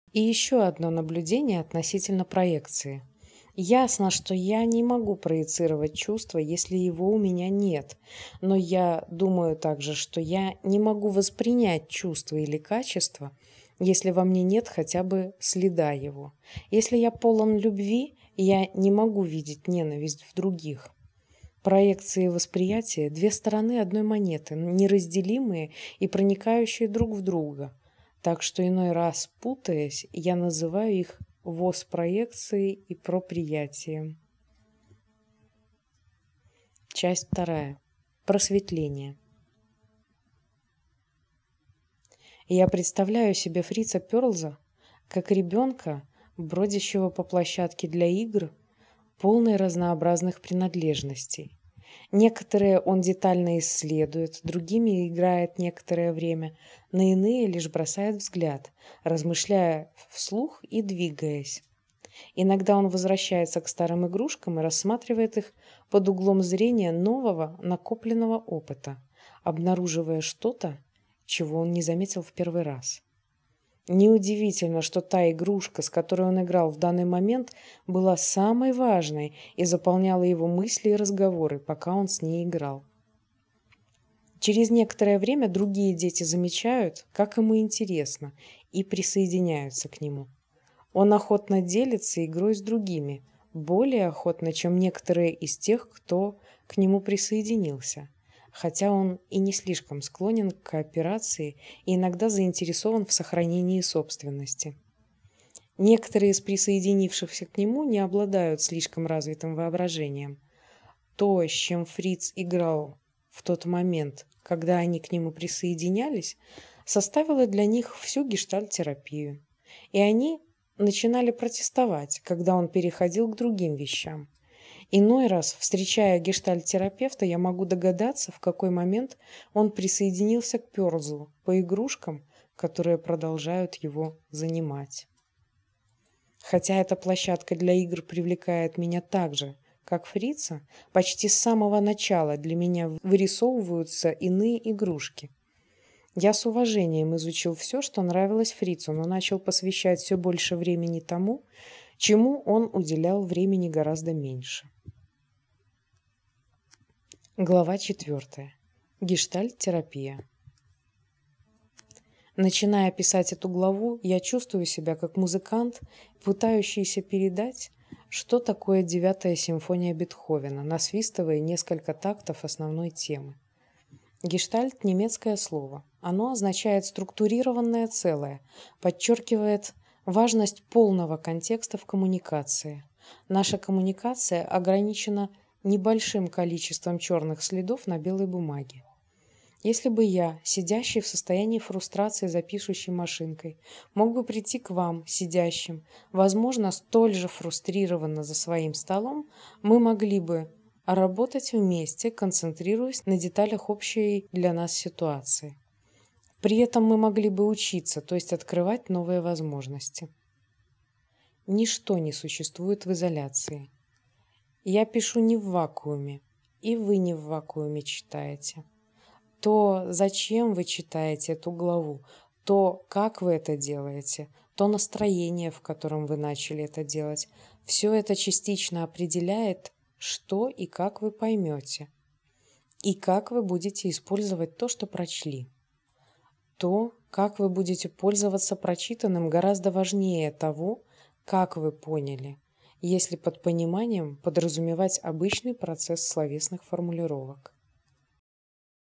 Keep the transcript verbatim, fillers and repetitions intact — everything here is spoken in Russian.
И еще одно наблюдение относительно проекции. Ясно, что я не могу проецировать чувство, если его у меня нет, но я думаю также, что я не могу воспринять чувство или качество, если во мне нет хотя бы следа его. Если я полон любви, я не могу видеть ненависть в других. Проекции и восприятие – две стороны одной монеты, неразделимые и проникающие друг в друга. Так что иной раз, путаясь, я называю их воспроекцией и проприятием. Часть вторая. Просветление. Я представляю себе Фрица Перлза как ребенка, бродящего по площадке для игр, полной разнообразных принадлежностей. Некоторые он детально исследует, другими играет некоторое время, на иные лишь бросает взгляд, размышляя вслух и двигаясь. Иногда он возвращается к старым игрушкам и рассматривает их под углом зрения нового накопленного опыта, обнаруживая что-то, чего он не заметил в первый раз. Неудивительно, что та игрушка, с которой он играл в данный момент, была самой важной и заполняла его мысли и разговоры, пока он с ней играл. Через некоторое время другие дети замечают, как ему интересно, и присоединяются к нему. Он охотно делится игрой с другими, более охотно, чем некоторые из тех, кто к нему присоединился. Хотя он и не слишком склонен к кооперации и иногда заинтересован в сохранении собственности. Некоторые из присоединившихся к нему не обладают слишком развитым воображением. То, с чем Фриц играл в тот момент, когда они к нему присоединялись, составило для них всю гештальт-терапию. И они начинали протестовать, когда он переходил к другим вещам. Иной раз, встречая гештальт-терапевта, я могу догадаться, в какой момент он присоединился к Перлзу по игрушкам, которые продолжают его занимать. Хотя эта площадка для игр привлекает меня так же, как Фрица, почти с самого начала для меня вырисовываются иные игрушки. Я с уважением изучил все, что нравилось Фрицу, но начал посвящать все больше времени тому, чему он уделял времени гораздо меньше. Глава четвертая. Гештальт-терапия. Начиная писать эту главу, я чувствую себя как музыкант, пытающийся передать, что такое девятая симфония Бетховена, насвистывая несколько тактов основной темы. Гештальт – немецкое слово. Оно означает структурированное целое, подчеркивает важность полного контекста в коммуникации. Наша коммуникация ограничена небольшим количеством черных следов на белой бумаге. Если бы я, сидящий в состоянии фрустрации за пишущей машинкой, мог бы прийти к вам, сидящим, возможно, столь же фрустрированно за своим столом, мы могли бы работать вместе, концентрируясь на деталях общей для нас ситуации. При этом мы могли бы учиться, то есть открывать новые возможности. Ничто не существует в изоляции. Я пишу не в вакууме, и вы не в вакууме читаете. То, зачем вы читаете эту главу, то, как вы это делаете, то настроение, в котором вы начали это делать, все это частично определяет, что и как вы поймете, и как вы будете использовать то, что прочли. То, как вы будете пользоваться прочитанным, гораздо важнее того, как вы поняли, если под пониманием подразумевать обычный процесс словесных формулировок.